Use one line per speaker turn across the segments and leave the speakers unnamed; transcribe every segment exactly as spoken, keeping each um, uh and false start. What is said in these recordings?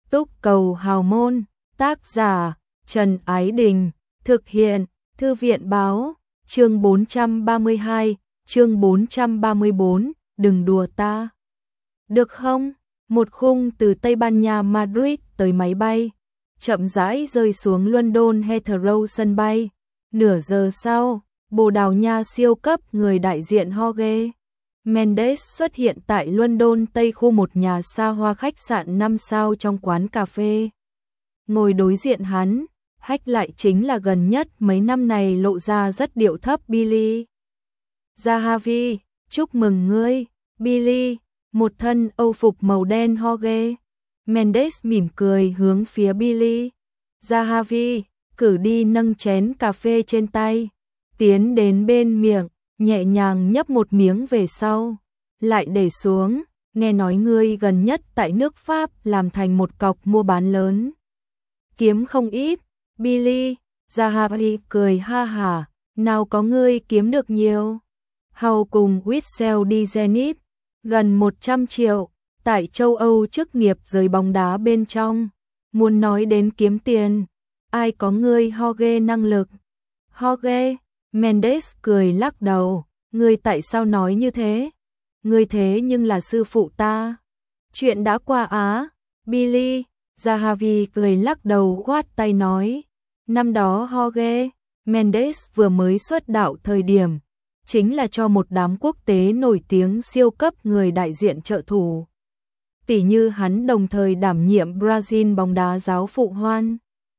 Túc Cầu Hào Môn, tác giả Trần Ái Đình, thực hiện Thư viện Báo, chương bốn trăm ba mươi hai, chương bốn trăm ba mươi bốn, đừng đùa ta. Được không? Một khung từ Tây Ban Nha Madrid tới máy bay, chậm rãi rơi xuống London Heathrow sân bay. Nửa giờ sau, Bồ Đào Nha siêu cấp người đại diện Jorge Mendes xuất hiện tại London Tây khu một nhà xa hoa khách sạn năm sao trong quán cà phê. Ngồi đối diện hắn, hách lại chính là gần nhất mấy năm này lộ ra rất điệu thấp Billy Zahavi. Chúc mừng ngươi, Billy. Một thân âu phục màu đen Jorge Mendes mỉm cười hướng phía Billy Zahavi, cử đi nâng chén cà phê trên tay, tiến đến bên miệng, nhẹ nhàng nhấp một miếng về sau, lại để xuống. Nghe nói ngươi gần nhất tại nước Pháp làm thành một cọc mua bán lớn, kiếm không ít. Billy Zahavi cười ha hả, nào có ngươi kiếm được nhiều. Hầu cùng Witsel đi Zenit, gần một trăm triệu, tại châu Âu chức nghiệp giới bóng đá bên trong. Muốn nói đến kiếm tiền, ai có ngươi Jorge năng lực. Jorge Mendes cười lắc đầu, ngươi tại sao nói như thế? Ngươi thế nhưng là sư phụ ta. Chuyện đã qua á. Billy Zahavi cười lắc đầu khoát tay nói, năm đó Jorge Mendes vừa mới xuất đạo thời điểm, chính là cho một đám quốc tế nổi tiếng siêu cấp người đại diện trợ thủ. Tỷ như hắn đồng thời đảm nhiệm Brazil bóng đá giáo phụ Juan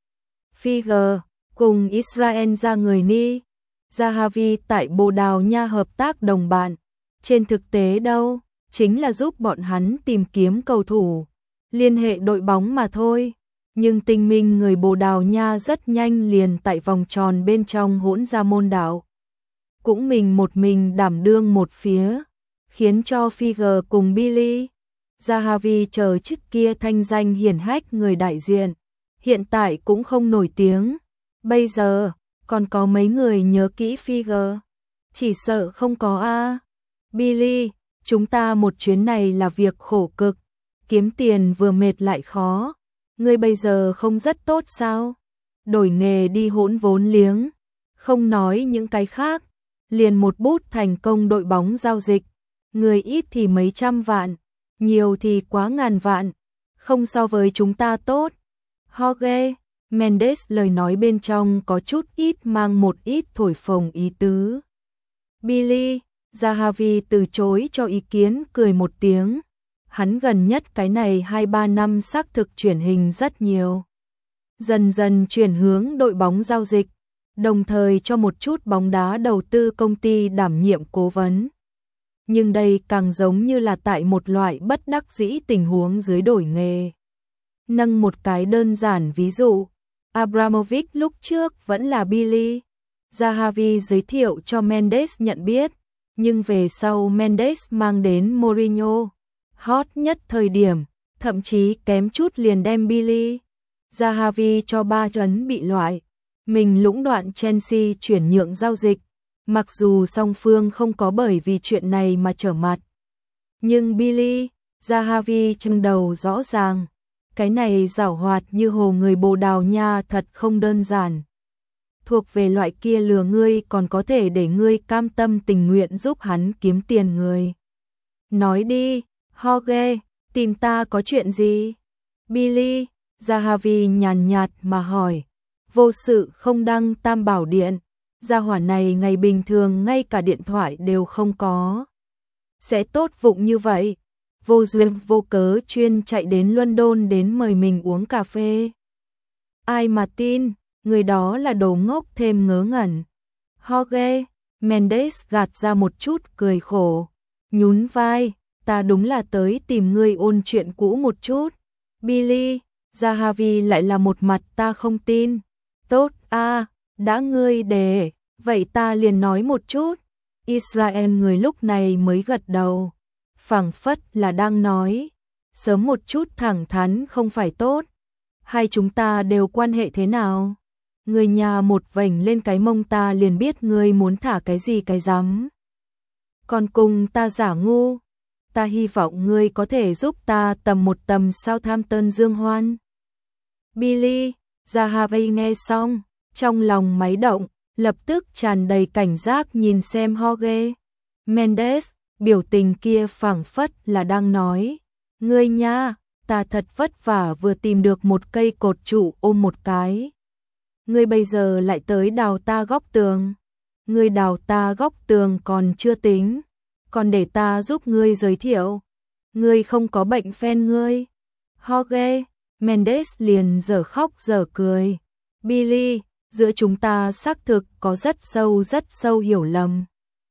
Figue cùng Israel ra người Ni Zahavi tại Bồ Đào Nha hợp tác đồng bạn. Trên thực tế đâu, chính là giúp bọn hắn tìm kiếm cầu thủ, liên hệ đội bóng mà thôi. Nhưng tinh minh người Bồ Đào Nha rất nhanh liền tại vòng tròn bên trong hỗn ra môn đạo. Cũng mình một mình đảm đương một phía, khiến cho Figue cùng Billy Zahavi chờ trước kia thanh danh hiển hách người đại diện, hiện tại cũng không nổi tiếng. Bây giờ, còn có mấy người nhớ kỹ Figue? Chỉ sợ không có a. Billy, chúng ta một chuyến này là việc khổ cực, kiếm tiền vừa mệt lại khó. Ngươi bây giờ không rất tốt sao? Đổi nghề đi hỗn vốn liếng, không nói những cái khác, liền một bút thành công đội bóng giao dịch, người ít thì mấy trăm vạn, nhiều thì quá ngàn vạn, không so với chúng ta tốt. Jorge Mendes lời nói bên trong có chút ít mang một ít thổi phồng ý tứ. Billy Zahavi từ chối cho ý kiến, cười một tiếng. Hắn gần nhất cái này hai ba năm xác thực chuyển hình rất nhiều, dần dần chuyển hướng đội bóng giao dịch, đồng thời cho một chút bóng đá đầu tư công ty đảm nhiệm cố vấn. Nhưng đây càng giống như là tại một loại bất đắc dĩ tình huống dưới đổi nghề. Nâng một cái đơn giản ví dụ, Abramovich lúc trước vẫn là Billy Zahavi giới thiệu cho Mendes nhận biết, nhưng về sau Mendes mang đến Mourinho, hot nhất thời điểm, thậm chí kém chút liền đem Billy Zahavi cho ba chấn bị loại. Mình lũng đoạn Chelsea chuyển nhượng giao dịch, mặc dù song phương không có bởi vì chuyện này mà trở mặt. Nhưng Billy Zahavi trong đầu rõ ràng, cái này giảo hoạt như hồ người Bồ Đào Nha thật không đơn giản. Thuộc về loại kia lừa ngươi còn có thể để ngươi cam tâm tình nguyện giúp hắn kiếm tiền người. Nói đi, Jorge, tìm ta có chuyện gì? Billy Zahavi nhàn nhạt mà hỏi. Vô sự không đăng tam bảo điện, gia hỏa này ngày bình thường ngay cả điện thoại đều không có. Sẽ tốt vụng như vậy, vô duyên vô cớ chuyên chạy đến London đến mời mình uống cà phê. Ai mà tin, người đó là đồ ngốc thêm ngớ ngẩn. Jorge Mendes gạt ra một chút cười khổ, nhún vai, ta đúng là tới tìm ngươi ôn chuyện cũ một chút. Billy Zahavi lại là một mặt ta không tin. Tốt a, đã ngươi để, vậy ta liền nói một chút. Israel người lúc này mới gật đầu, phảng phất là đang nói, sớm một chút thẳng thắn không phải tốt. Hai chúng ta đều quan hệ thế nào? Người nhà một vành lên cái mông ta liền biết ngươi muốn thả cái gì cái rắm. Còn cùng ta giả ngu. ta hy vọng ngươi có thể giúp ta tầm một tầm Southampton Dương Hoan. Billy, Zahavi nghe xong, trong lòng máy động, lập tức tràn đầy cảnh giác nhìn xem Jorge Mendes, biểu tình kia phảng phất là đang nói, ngươi nha, ta thật vất vả vừa tìm được một cây cột trụ ôm một cái. Ngươi bây giờ lại tới đào ta góc tường. Ngươi đào ta góc tường còn chưa tính, còn để ta giúp ngươi giới thiệu. Ngươi không có bệnh phen ngươi. Jorge Mendes liền dở khóc dở cười. Billy, giữa chúng ta xác thực có rất sâu rất sâu hiểu lầm.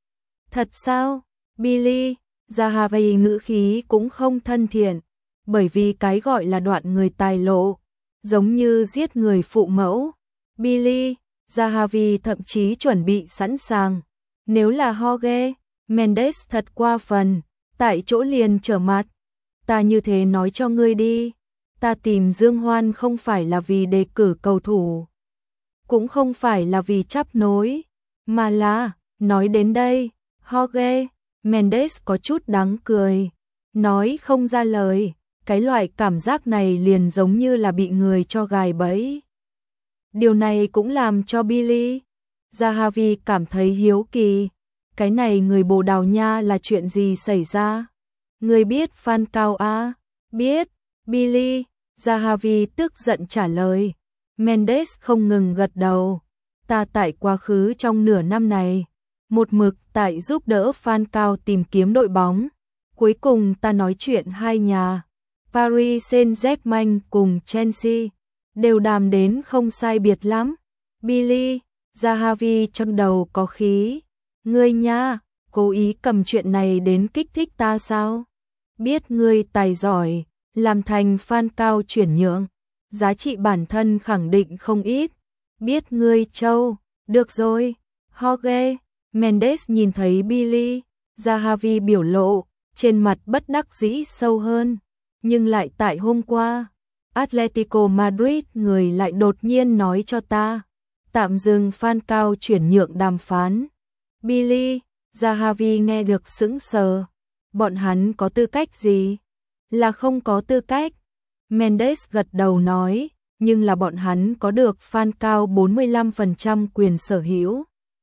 Thật sao? Billy, Zahavi ngữ khí cũng không thân thiện, bởi vì cái gọi là đoạn người tài lộ, giống như giết người phụ mẫu. Billy, Zahavi thậm chí chuẩn bị sẵn sàng. Nếu là Jorge Mendes thật qua phần, tại chỗ liền trở mặt. Ta như thế nói cho ngươi đi. Ta tìm Dương Hoan không phải là vì đề cử cầu thủ, cũng không phải là vì chấp nối, mà là, nói đến đây, Jorge Mendes có chút đắng cười, nói không ra lời, cái loại cảm giác này liền giống như là bị người cho gài bẫy. Điều này cũng làm cho Billy Zahavi cảm thấy hiếu kỳ, cái này người Bồ Đào Nha là chuyện gì xảy ra? Người biết Falcao à? Biết. Billy Zahavi tức giận trả lời. Mendes không ngừng gật đầu. Ta tại quá khứ trong nửa năm này, một mực tại giúp đỡ Falcao tìm kiếm đội bóng. Cuối cùng ta nói chuyện hai nhà, Paris Saint-Germain cùng Chelsea, đều đàm đến không sai biệt lắm. Billy Zahavi trong đầu có khí. Ngươi nha, cố ý cầm chuyện này đến kích thích ta sao? Biết ngươi tài giỏi, làm thành Falcao chuyển nhượng, giá trị bản thân khẳng định không ít. Biết ngươi trâu, được rồi. Jorge Mendes nhìn thấy Billy Zahavi biểu lộ, trên mặt bất đắc dĩ sâu hơn. Nhưng lại tại hôm qua, Atletico Madrid người lại đột nhiên nói cho ta, tạm dừng Falcao chuyển nhượng đàm phán. Billy Zahavi nghe được sững sờ. Bọn hắn có tư cách gì? Là không có tư cách. Mendes gật đầu nói, nhưng là bọn hắn có được Falcao bốn mươi lăm phần trăm quyền sở hữu.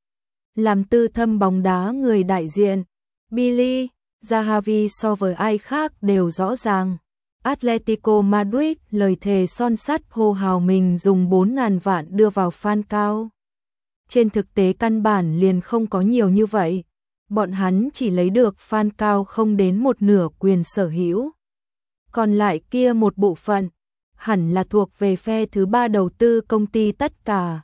Làm tư thâm bóng đá người đại diện, Billy Zahavi so với ai khác đều rõ ràng. Atletico Madrid lời thề son sắt hô hào mình dùng bốn ngàn vạn đưa vào Falcao. Trên thực tế căn bản liền không có nhiều như vậy. Bọn hắn chỉ lấy được Falcao không đến một nửa quyền sở hữu. Còn lại kia một bộ phận, hẳn là thuộc về phe thứ ba đầu tư công ty tất cả.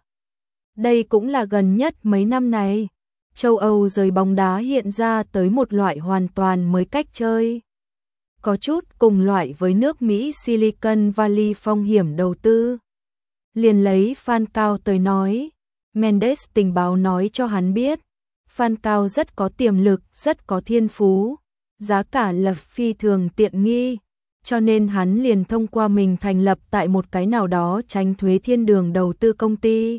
Đây cũng là gần nhất mấy năm này, châu Âu giới bóng đá hiện ra tới một loại hoàn toàn mới cách chơi. Có chút cùng loại với nước Mỹ Silicon Valley phong hiểm đầu tư. Liền lấy Falcao tới nói, Mendes tình báo nói cho hắn biết, Falcao rất có tiềm lực, rất có thiên phú, giá cả là phi thường tiện nghi, cho nên hắn liền thông qua mình thành lập tại một cái nào đó tránh thuế thiên đường đầu tư công ty.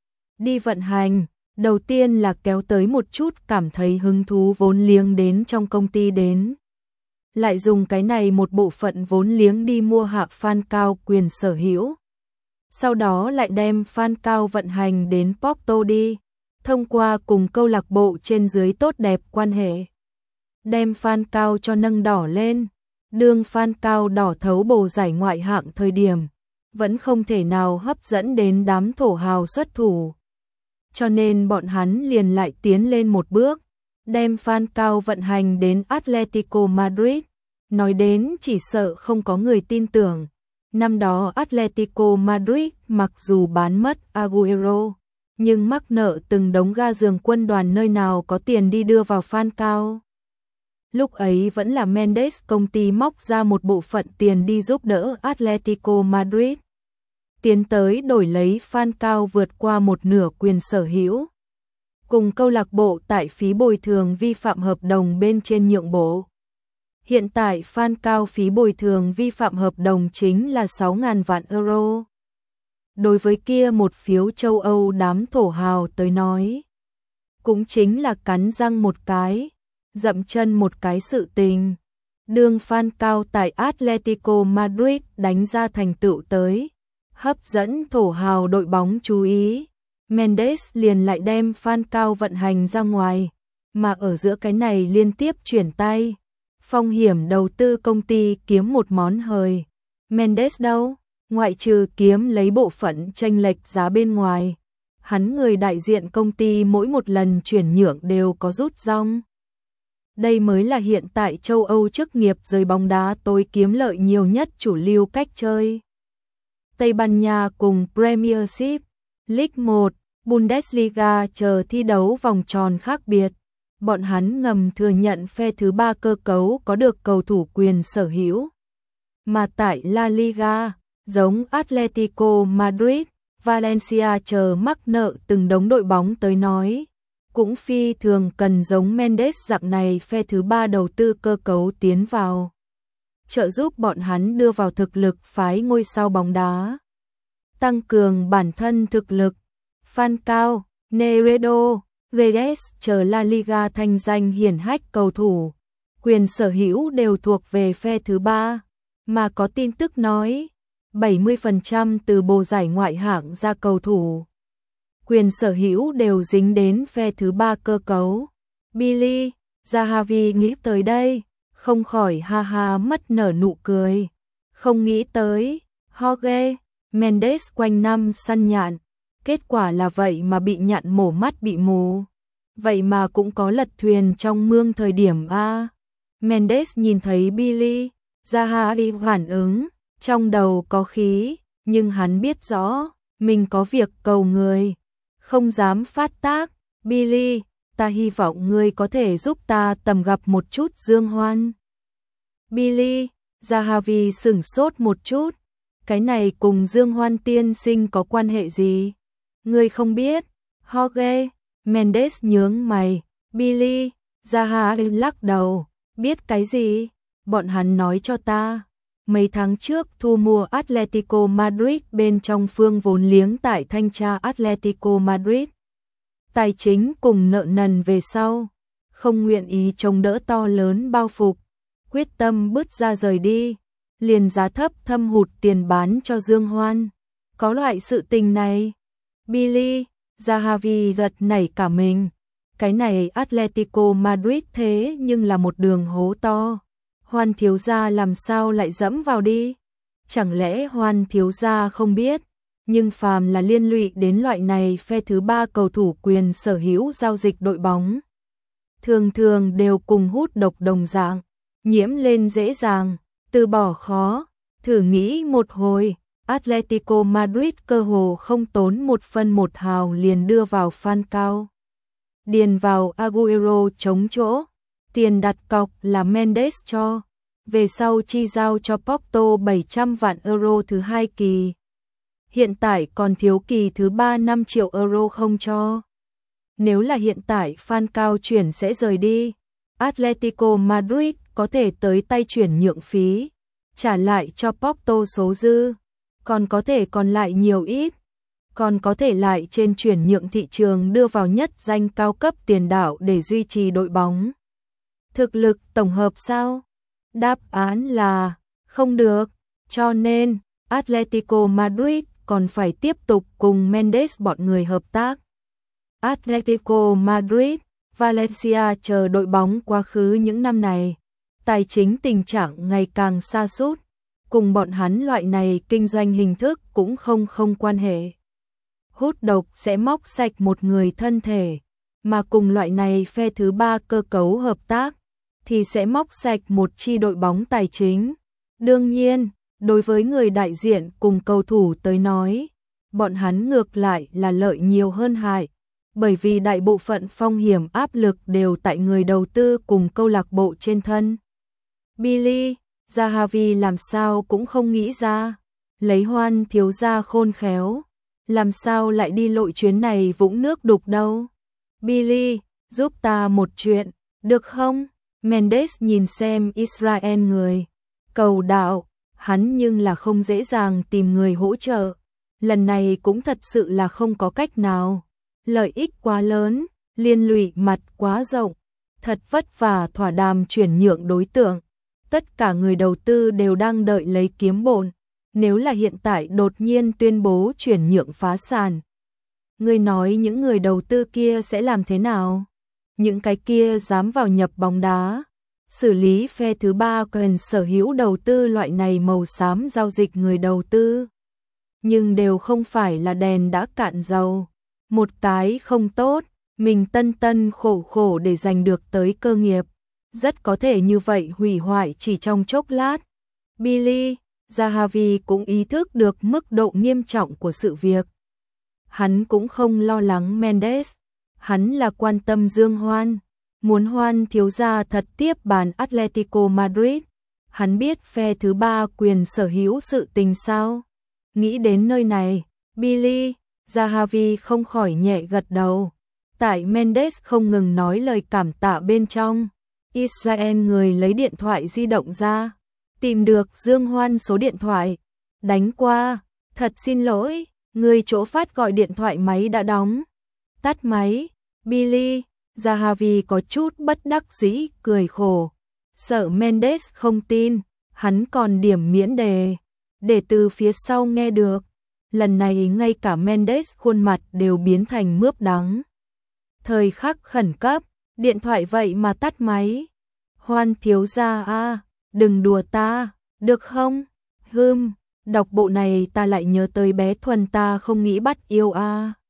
Đi vận hành, đầu tiên là kéo tới một chút cảm thấy hứng thú vốn liếng đến trong công ty đến. Lại dùng cái này một bộ phận vốn liếng đi mua hạ Falcao quyền sở hữu. Sau đó lại đem Falcao vận hành đến Porto đi, thông qua cùng câu lạc bộ trên dưới tốt đẹp quan hệ. Đem Falcao cho nâng đỏ lên, đương Falcao đỏ thấu bồ giải ngoại hạng thời điểm, vẫn không thể nào hấp dẫn đến đám thổ hào xuất thủ. Cho nên bọn hắn liền lại tiến lên một bước, đem Falcao vận hành đến Atletico Madrid. Nói đến chỉ sợ không có người tin tưởng. Năm đó Atletico Madrid mặc dù bán mất Agüero, nhưng mắc nợ từng đống ga giường quân đoàn nơi nào có tiền đi đưa vào Falcao. Lúc ấy vẫn là Mendes công ty móc ra một bộ phận tiền đi giúp đỡ Atletico Madrid, tiến tới đổi lấy Falcao vượt qua một nửa quyền sở hữu. Cùng câu lạc bộ tại phí bồi thường vi phạm hợp đồng bên trên nhượng bộ. Hiện tại Falcao phí bồi thường vi phạm hợp đồng chính là sáu nghìn vạn euro. Đối với kia một phiếu châu Âu đám thổ hào tới nói, cũng chính là cắn răng một cái, dậm chân một cái sự tình. Đường Falcao tại Atletico Madrid đánh ra thành tựu tới, hấp dẫn thổ hào đội bóng chú ý. Mendes liền lại đem Falcao vận hành ra ngoài, mà ở giữa cái này liên tiếp chuyển tay. Phong hiểm đầu tư công ty kiếm một món hời. Mendes đâu? Ngoại trừ kiếm lấy bộ phận chênh lệch giá bên ngoài, hắn người đại diện công ty mỗi một lần chuyển nhượng đều có rút rong. Đây mới là hiện tại châu Âu chức nghiệp giới bóng đá tối kiếm lợi nhiều nhất chủ lưu cách chơi. Tây Ban Nha cùng Premiership, League một, Bundesliga chờ thi đấu vòng tròn khác biệt. Bọn hắn ngầm thừa nhận phe thứ ba cơ cấu có được cầu thủ quyền sở hữu. Mà tại La Liga, giống Atletico Madrid, Valencia chờ mắc nợ từng đống đội bóng tới nói, cũng phi thường cần giống Mendes dạng này phe thứ ba đầu tư cơ cấu tiến vào, trợ giúp bọn hắn đưa vào thực lực phái ngôi sao bóng đá, tăng cường bản thân thực lực. Falcao, Negredo, Reyes chờ La Liga thanh danh hiển hách cầu thủ, quyền sở hữu đều thuộc về phe thứ ba, mà có tin tức nói bảy mươi phần trăm từ bộ giải ngoại hạng ra cầu thủ, quyền sở hữu đều dính đến phe thứ ba cơ cấu. Billy, Zahavi nghĩ tới đây, không khỏi ha ha mất nở nụ cười. Không nghĩ tới, Jorge Mendes quanh năm săn nhạn, kết quả là vậy mà bị nhạn mổ mắt bị mù. Vậy mà cũng có lật thuyền trong mương thời điểm a. Mendes nhìn thấy Billy, Zahavi phản ứng, trong đầu có khí, nhưng hắn biết rõ, mình có việc cầu người, không dám phát tác. Billy, ta hy vọng ngươi có thể giúp ta tầm gặp một chút Dương Hoan. Billy, Zahavi sửng sốt một chút, cái này cùng Dương Hoan tiên sinh có quan hệ gì? Ngươi không biết? Jorge Mendes nhướng mày. Billy, Zahavi lắc đầu, biết cái gì? Bọn hắn nói cho ta. Mấy tháng trước thu mua Atletico Madrid bên trong phương vốn liếng tại thanh tra Atletico Madrid. Tài chính cùng nợ nần về sau, không nguyện ý chống đỡ to lớn bao phục, quyết tâm bứt ra rời đi, liền giá thấp thâm hụt tiền bán cho Dương Hoan. Có loại sự tình này. Billy, Zahavi giật nảy cả mình. Cái này Atletico Madrid thế nhưng là một đường hố to. Hoan thiếu gia làm sao lại dẫm vào đi? Chẳng lẽ Hoan thiếu gia không biết? Nhưng phàm là liên lụy đến loại này phe thứ ba cầu thủ quyền sở hữu giao dịch đội bóng, thường thường đều cùng hút độc đồng dạng, nhiễm lên dễ dàng, từ bỏ khó. Thử nghĩ một hồi, Atletico Madrid cơ hồ không tốn một phân một hào liền đưa vào Falcao, điền vào Agüero chống chỗ. Tiền đặt cọc là Mendes cho, về sau chi giao cho Porto bảy trăm vạn euro thứ hai kỳ. Hiện tại còn thiếu kỳ thứ ba năm triệu euro không cho. Nếu là hiện tại Falcao chuyển sẽ rời đi, Atletico Madrid có thể tới tay chuyển nhượng phí, trả lại cho Porto số dư, còn có thể còn lại nhiều ít, còn có thể lại trên chuyển nhượng thị trường đưa vào nhất danh cao cấp tiền đạo để duy trì đội bóng. Thực lực tổng hợp sao? Đáp án là không được, cho nên Atletico Madrid còn phải tiếp tục cùng Mendes bọn người hợp tác. Atletico Madrid, Valencia chờ đội bóng quá khứ những năm này, tài chính tình trạng ngày càng sa sút, cùng bọn hắn loại này kinh doanh hình thức cũng không không quan hệ. Hút độc sẽ móc sạch một người thân thể, mà cùng loại này phe thứ ba cơ cấu hợp tác thì sẽ móc sạch một chi đội bóng tài chính. Đương nhiên, đối với người đại diện cùng cầu thủ tới nói, bọn hắn ngược lại là lợi nhiều hơn hại, bởi vì đại bộ phận phong hiểm áp lực đều tại người đầu tư cùng câu lạc bộ trên thân. Billy, Zahavi làm sao cũng không nghĩ ra, lấy Hoan thiếu gia khôn khéo, làm sao lại đi lội chuyến này vũng nước đục đâu. Billy, giúp ta một chuyện, được không? Mendes nhìn xem Israel người cầu đạo, hắn nhưng là không dễ dàng tìm người hỗ trợ. Lần này cũng thật sự là không có cách nào. Lợi ích quá lớn, liên lụy mặt quá rộng, thật vất vả thỏa đàm chuyển nhượng đối tượng. tất cả người đầu tư đều đang đợi lấy kiếm bộn, nếu là hiện tại đột nhiên tuyên bố chuyển nhượng phá sản. Ngươi nói những người đầu tư kia sẽ làm thế nào? Những cái kia dám vào nhập bóng đá, xử lý phe thứ ba quyền sở hữu đầu tư loại này màu xám giao dịch người đầu tư. Nhưng đều không phải là đèn đã cạn dầu. Một cái không tốt, mình tân tân khổ khổ để giành được tới cơ nghiệp, rất có thể như vậy hủy hoại chỉ trong chốc lát. Billy Zahavi cũng ý thức được mức độ nghiêm trọng của sự việc. Hắn cũng không lo lắng Mendes, hắn là quan tâm Dương Hoan, muốn Hoan thiếu gia thật tiếp bàn Atletico Madrid. Hắn biết phe thứ ba quyền sở hữu sự tình sao? Nghĩ đến nơi này, Billy Zahavi không khỏi nhẹ gật đầu. Tại Mendes không ngừng nói lời cảm tạ bên trong, Israel người lấy điện thoại di động ra, tìm được Dương Hoan số điện thoại, đánh qua, thật xin lỗi, người chỗ phát gọi điện thoại máy đã đóng. Tắt máy, Billy Zahavi có chút bất đắc dĩ cười khổ, sợ Mendes không tin, hắn còn điểm miễn đề, để từ phía sau nghe được. Lần này ngay cả Mendes khuôn mặt đều biến thành mướp đắng. Thời khắc khẩn cấp, điện thoại vậy mà tắt máy. Hoan thiếu gia a, đừng đùa ta, được không? Hừm, đọc bộ này ta lại nhớ tới bé Thuần ta không nghĩ bắt yêu a.